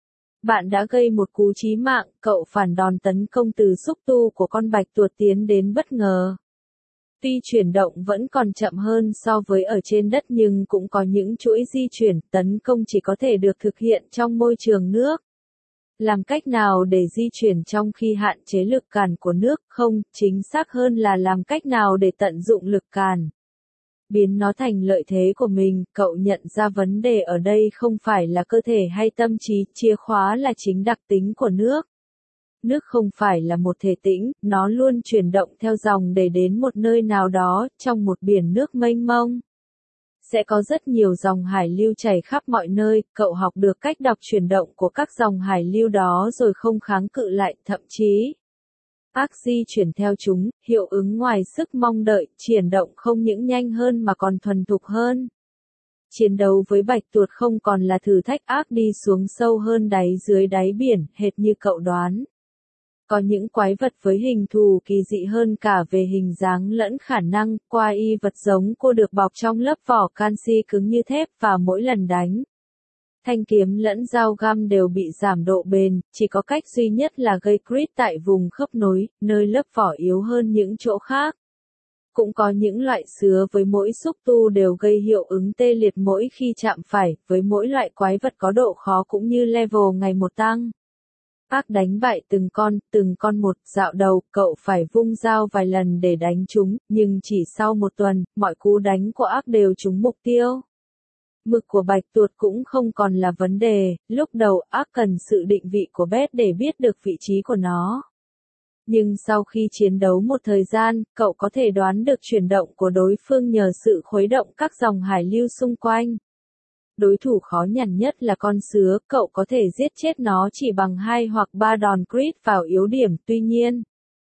Bạn đã gây một cú chí mạng, cậu phản đòn tấn công từ xúc tu của con bạch tuộc tiến đến bất ngờ. Tuy chuyển động vẫn còn chậm hơn so với ở trên đất nhưng cũng có những chuỗi di chuyển, tấn công chỉ có thể được thực hiện trong môi trường nước. Làm cách nào để di chuyển trong khi hạn chế lực cản của nước? Không, chính xác hơn là làm cách nào để tận dụng lực cản. Biến nó thành lợi thế của mình, cậu nhận ra vấn đề ở đây không phải là cơ thể hay tâm trí, chìa khóa là chính đặc tính của nước. Nước không phải là một thể tĩnh, nó luôn chuyển động theo dòng để đến một nơi nào đó, trong một biển nước mênh mông. Sẽ có rất nhiều dòng hải lưu chảy khắp mọi nơi, cậu học được cách đọc chuyển động của các dòng hải lưu đó rồi không kháng cự lại, thậm chí ác di chuyển theo chúng, hiệu ứng ngoài sức mong đợi, chuyển động không những nhanh hơn mà còn thuần thục hơn. Chiến đấu với bạch tuộc không còn là thử thách, ác đi xuống sâu hơn đáy dưới đáy biển, hệt như cậu đoán. Có những quái vật với hình thù kỳ dị hơn cả về hình dáng lẫn khả năng, qua y vật giống cô được bọc trong lớp vỏ canxi cứng như thép và mỗi lần đánh. Thanh kiếm lẫn dao găm đều bị giảm độ bền, chỉ có cách duy nhất là gây crit tại vùng khớp nối, nơi lớp vỏ yếu hơn những chỗ khác. Cũng có những loại sứa với mỗi xúc tu đều gây hiệu ứng tê liệt mỗi khi chạm phải, với mỗi loại quái vật có độ khó cũng như level ngày một tăng. Ác đánh bại từng con, từng con một, dạo đầu, cậu phải vung dao vài lần để đánh chúng, nhưng chỉ sau một tuần, mọi cú đánh của ác đều trúng mục tiêu. Mực của bạch tuộc cũng không còn là vấn đề, lúc đầu ác cần sự định vị của Beth để biết được vị trí của nó. Nhưng sau khi chiến đấu một thời gian, cậu có thể đoán được chuyển động của đối phương nhờ sự khuấy động các dòng hải lưu xung quanh. Đối thủ khó nhằn nhất là con sứa, cậu có thể giết chết nó chỉ bằng hai hoặc ba đòn crit vào yếu điểm, tuy nhiên.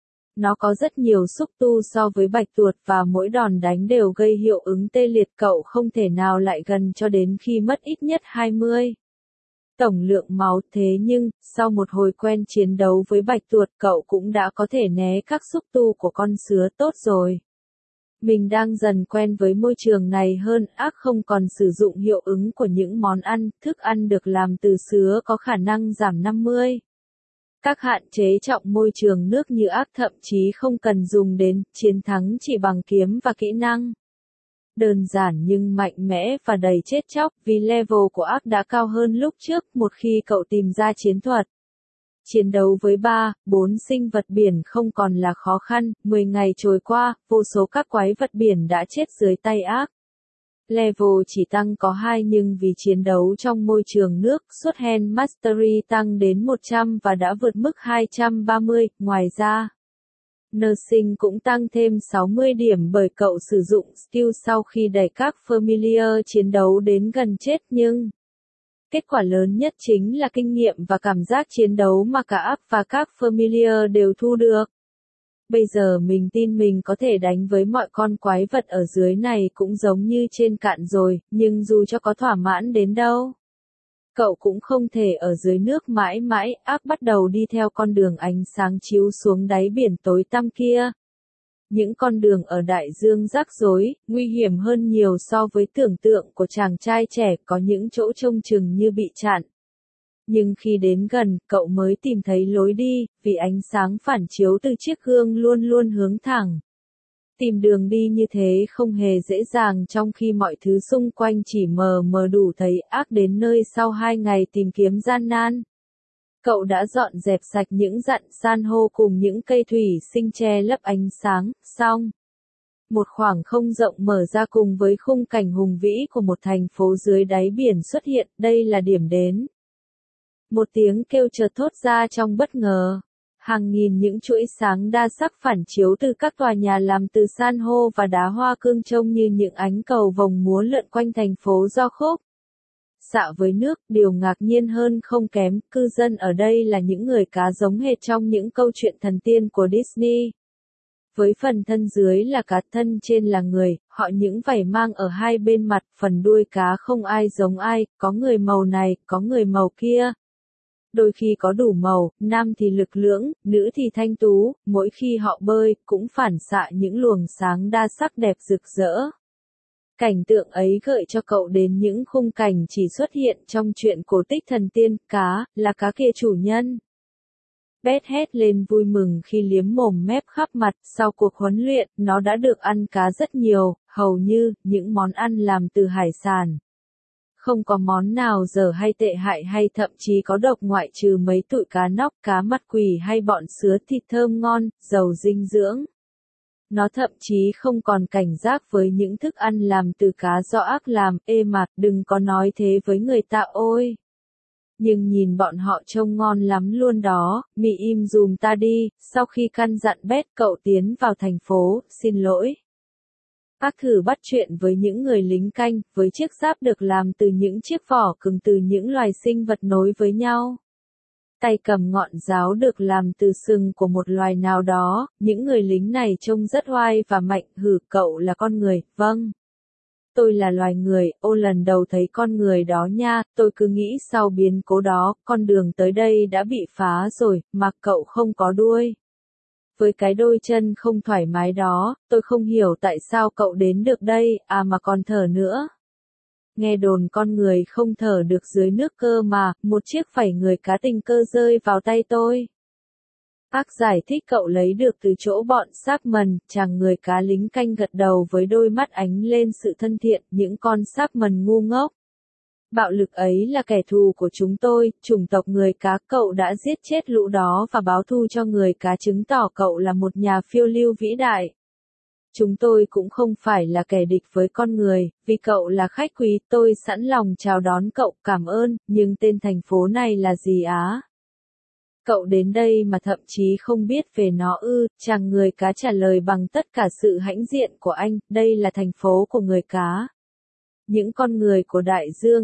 Nó có rất nhiều xúc tu so với bạch tuộc và mỗi đòn đánh đều gây hiệu ứng tê liệt, cậu không thể nào lại gần cho đến khi mất ít nhất hai mươi. tổng lượng máu. Thế nhưng, sau một hồi quen chiến đấu với bạch tuộc, cậu cũng đã có thể né các xúc tu của con sứa tốt rồi. Mình đang dần quen với môi trường này hơn, ác không còn sử dụng hiệu ứng của những món ăn, thức ăn được làm từ sứa có khả năng giảm năm mươi. Các hạn chế trọng môi trường nước như ác thậm chí không cần dùng đến, chiến thắng chỉ bằng kiếm và kỹ năng. Đơn giản nhưng mạnh mẽ và đầy chết chóc, vì level của ác đã cao hơn lúc trước một khi cậu tìm ra chiến thuật. Chiến đấu với ba, bốn sinh vật biển không còn là khó khăn, mười ngày trôi qua, vô số các quái vật biển đã chết dưới tay ác. Level chỉ tăng có hai nhưng vì chiến đấu trong môi trường nước, suốt Hand Mastery tăng đến một trăm và đã vượt mức hai trăm ba mươi, ngoài ra. Nursing cũng tăng thêm sáu mươi điểm bởi cậu sử dụng skill sau khi đẩy các familiar chiến đấu đến gần chết nhưng kết quả lớn nhất chính là kinh nghiệm và cảm giác chiến đấu mà cả ác và các familiar đều thu được. Bây giờ mình tin mình có thể đánh với mọi con quái vật ở dưới này cũng giống như trên cạn rồi, nhưng dù cho có thỏa mãn đến đâu, cậu cũng không thể ở dưới nước mãi mãi. Ác bắt đầu đi theo con đường ánh sáng chiếu xuống đáy biển tối tăm kia. Những con đường ở đại dương rắc rối, nguy hiểm hơn nhiều so với tưởng tượng của chàng trai trẻ, có những chỗ trông chừng như bị chặn. Nhưng khi đến gần, cậu mới tìm thấy lối đi, vì ánh sáng phản chiếu từ chiếc gương luôn luôn hướng thẳng. Tìm đường đi như thế không hề dễ dàng trong khi mọi thứ xung quanh chỉ mờ mờ đủ thấy. Ác đến nơi sau hai ngày tìm kiếm gian nan. Cậu đã dọn dẹp sạch những rạn san hô cùng những cây thủy sinh che lấp ánh sáng, xong. Một khoảng không rộng mở ra cùng với khung cảnh hùng vĩ của một thành phố dưới đáy biển xuất hiện, đây là điểm đến. Một tiếng kêu chợt thốt ra trong bất ngờ. Hàng nghìn những chuỗi sáng đa sắc phản chiếu từ các tòa nhà làm từ san hô và đá hoa cương trông như những ánh cầu vồng múa lượn quanh thành phố do khúc. Xạ với nước, điều ngạc nhiên hơn không kém, cư dân ở đây là những người cá giống hệt trong những câu chuyện thần tiên của Disney. Với phần thân dưới là cá, thân trên là người, họ những vảy mang ở hai bên mặt, phần đuôi cá không ai giống ai, có người màu này, có người màu kia. Đôi khi có đủ màu, nam thì lực lưỡng, nữ thì thanh tú, mỗi khi họ bơi, cũng phản xạ những luồng sáng đa sắc đẹp rực rỡ. Cảnh tượng ấy gợi cho cậu đến những khung cảnh chỉ xuất hiện trong truyện cổ tích thần tiên. Cá, là cá kia chủ nhân. Beth hét lên vui mừng khi liếm mồm mép khắp mặt, sau cuộc huấn luyện, nó đã được ăn cá rất nhiều, hầu như, những món ăn làm từ hải sản. Không có món nào dở hay tệ hại hay thậm chí có độc ngoại trừ mấy tụi cá nóc, cá mặt quỷ hay bọn sứa, thịt thơm ngon, giàu dinh dưỡng. Nó thậm chí không còn cảnh giác với những thức ăn làm từ cá do ác làm. Ê mà, đừng có nói thế với người ta ôi. Nhưng nhìn bọn họ trông ngon lắm luôn đó. Mị im dùm ta đi. Sau khi căn dặn Beth, cậu tiến vào thành phố. Xin lỗi. Ác thử bắt chuyện với những người lính canh, với chiếc giáp được làm từ những chiếc vỏ cứng từ những loài sinh vật nối với nhau. Tay cầm ngọn giáo được làm từ sừng của một loài nào đó, những người lính này trông rất oai và mạnh. Hử, cậu là con người, vâng. Tôi là loài người, ô lần đầu thấy con người đó nha, tôi cứ nghĩ sau biến cố đó, con đường tới đây đã bị phá rồi, mà cậu không có đuôi. Với cái đôi chân không thoải mái đó, tôi không hiểu tại sao cậu đến được đây, à mà còn thở nữa. Nghe đồn con người không thở được dưới nước cơ mà, một chiếc phẩy người cá tình cơ rơi vào tay tôi. Ác giải thích cậu lấy được từ chỗ bọn Sharkman, chàng người cá lính canh gật đầu với đôi mắt ánh lên sự thân thiện, những con Sharkman ngu ngốc. Bạo lực ấy là kẻ thù của chúng tôi, chủng tộc người cá, cậu đã giết chết lũ đó và báo thù cho người cá, chứng tỏ cậu là một nhà phiêu lưu vĩ đại. Chúng tôi cũng không phải là kẻ địch với con người, vì cậu là khách quý, tôi sẵn lòng chào đón cậu, cảm ơn, nhưng tên thành phố này là gì á? Cậu đến đây mà thậm chí không biết về nó ư? Chàng người cá trả lời bằng tất cả sự hãnh diện của anh, đây là thành phố của người cá. Những con người của đại dương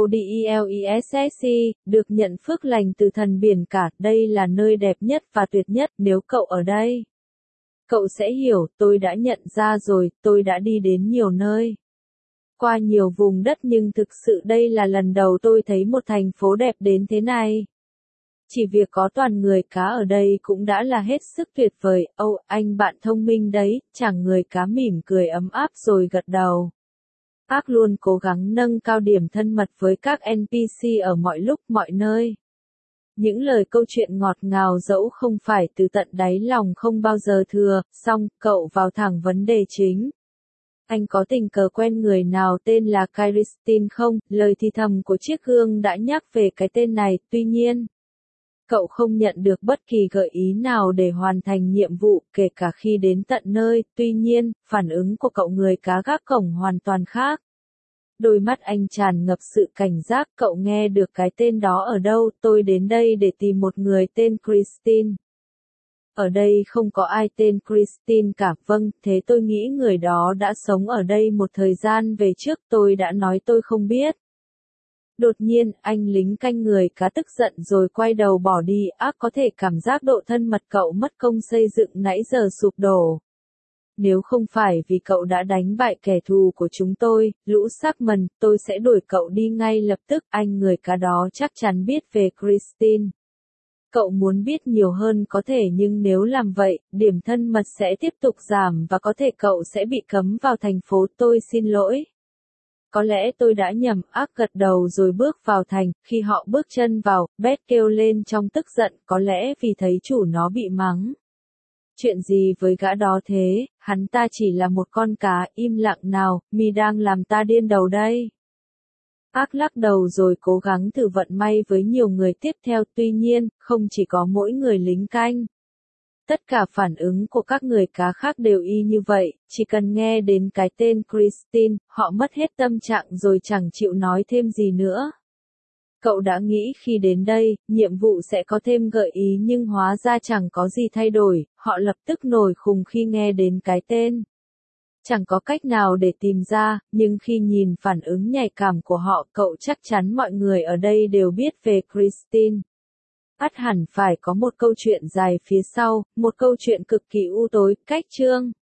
Nodeless được nhận phước lành từ thần biển cả, đây là nơi đẹp nhất và tuyệt nhất. Nếu cậu ở đây, cậu sẽ hiểu, tôi đã nhận ra rồi, tôi đã đi đến nhiều nơi. qua nhiều vùng đất nhưng thực sự đây là lần đầu tôi thấy một thành phố đẹp đến thế này. Chỉ việc có toàn người cá ở đây cũng đã là hết sức tuyệt vời. Âu, anh bạn thông minh đấy, chàng người cá mỉm cười ấm áp rồi gật đầu. Park luôn cố gắng nâng cao điểm thân mật với các en pê xê ở mọi lúc mọi nơi. Những lời câu chuyện ngọt ngào dẫu không phải từ tận đáy lòng không bao giờ thừa, song cậu vào thẳng vấn đề chính. Anh có tình cờ quen người nào tên là Christine không? Lời thì thầm của chiếc gương đã nhắc về cái tên này, tuy nhiên cậu không nhận được bất kỳ gợi ý nào để hoàn thành nhiệm vụ, kể cả khi đến tận nơi. Tuy nhiên, phản ứng của cậu người cá gác cổng hoàn toàn khác. Đôi mắt anh tràn ngập sự cảnh giác. Cậu nghe được cái tên đó ở đâu? Tôi đến đây để tìm một người tên Christine. Ở đây không có ai tên Christine cả. Vâng, thế tôi nghĩ người đó đã sống ở đây một thời gian về trước. Tôi đã nói tôi không biết. Đột nhiên, anh lính canh người cá tức giận rồi quay đầu bỏ đi. Ác, có thể cảm giác độ thân mật cậu mất công xây dựng nãy giờ sụp đổ. Nếu không phải vì cậu đã đánh bại kẻ thù của chúng tôi, lũ xác mần, tôi sẽ đuổi cậu đi ngay lập tức. Anh người cá đó chắc chắn biết về Christine. Cậu muốn biết nhiều hơn có thể, nhưng nếu làm vậy, điểm thân mật sẽ tiếp tục giảm và có thể cậu sẽ bị cấm vào thành phố. Tôi xin lỗi. Có lẽ tôi đã nhầm. Ác gật đầu rồi bước vào thành. Khi họ bước chân vào, Beth kêu lên trong tức giận, có lẽ vì thấy chủ nó bị mắng. Chuyện gì với gã đó thế? Hắn ta chỉ là một con cá. Im lặng nào, mi đang làm ta điên đầu đây. Ác lắc đầu rồi cố gắng thử vận may với nhiều người tiếp theo. Tuy nhiên, không chỉ có mỗi người lính canh. Tất cả phản ứng của các người cá khác đều y như vậy, chỉ cần nghe đến cái tên Christine, họ mất hết tâm trạng rồi chẳng chịu nói thêm gì nữa. Cậu đã nghĩ khi đến đây, nhiệm vụ sẽ có thêm gợi ý nhưng hóa ra chẳng có gì thay đổi, họ lập tức nổi khùng khi nghe đến cái tên. Chẳng có cách nào để tìm ra, nhưng khi nhìn phản ứng nhạy cảm của họ, cậu chắc chắn mọi người ở đây đều biết về Christine. Ắt hẳn phải có một câu chuyện dài phía sau, một câu chuyện cực kỳ u tối. Cách chương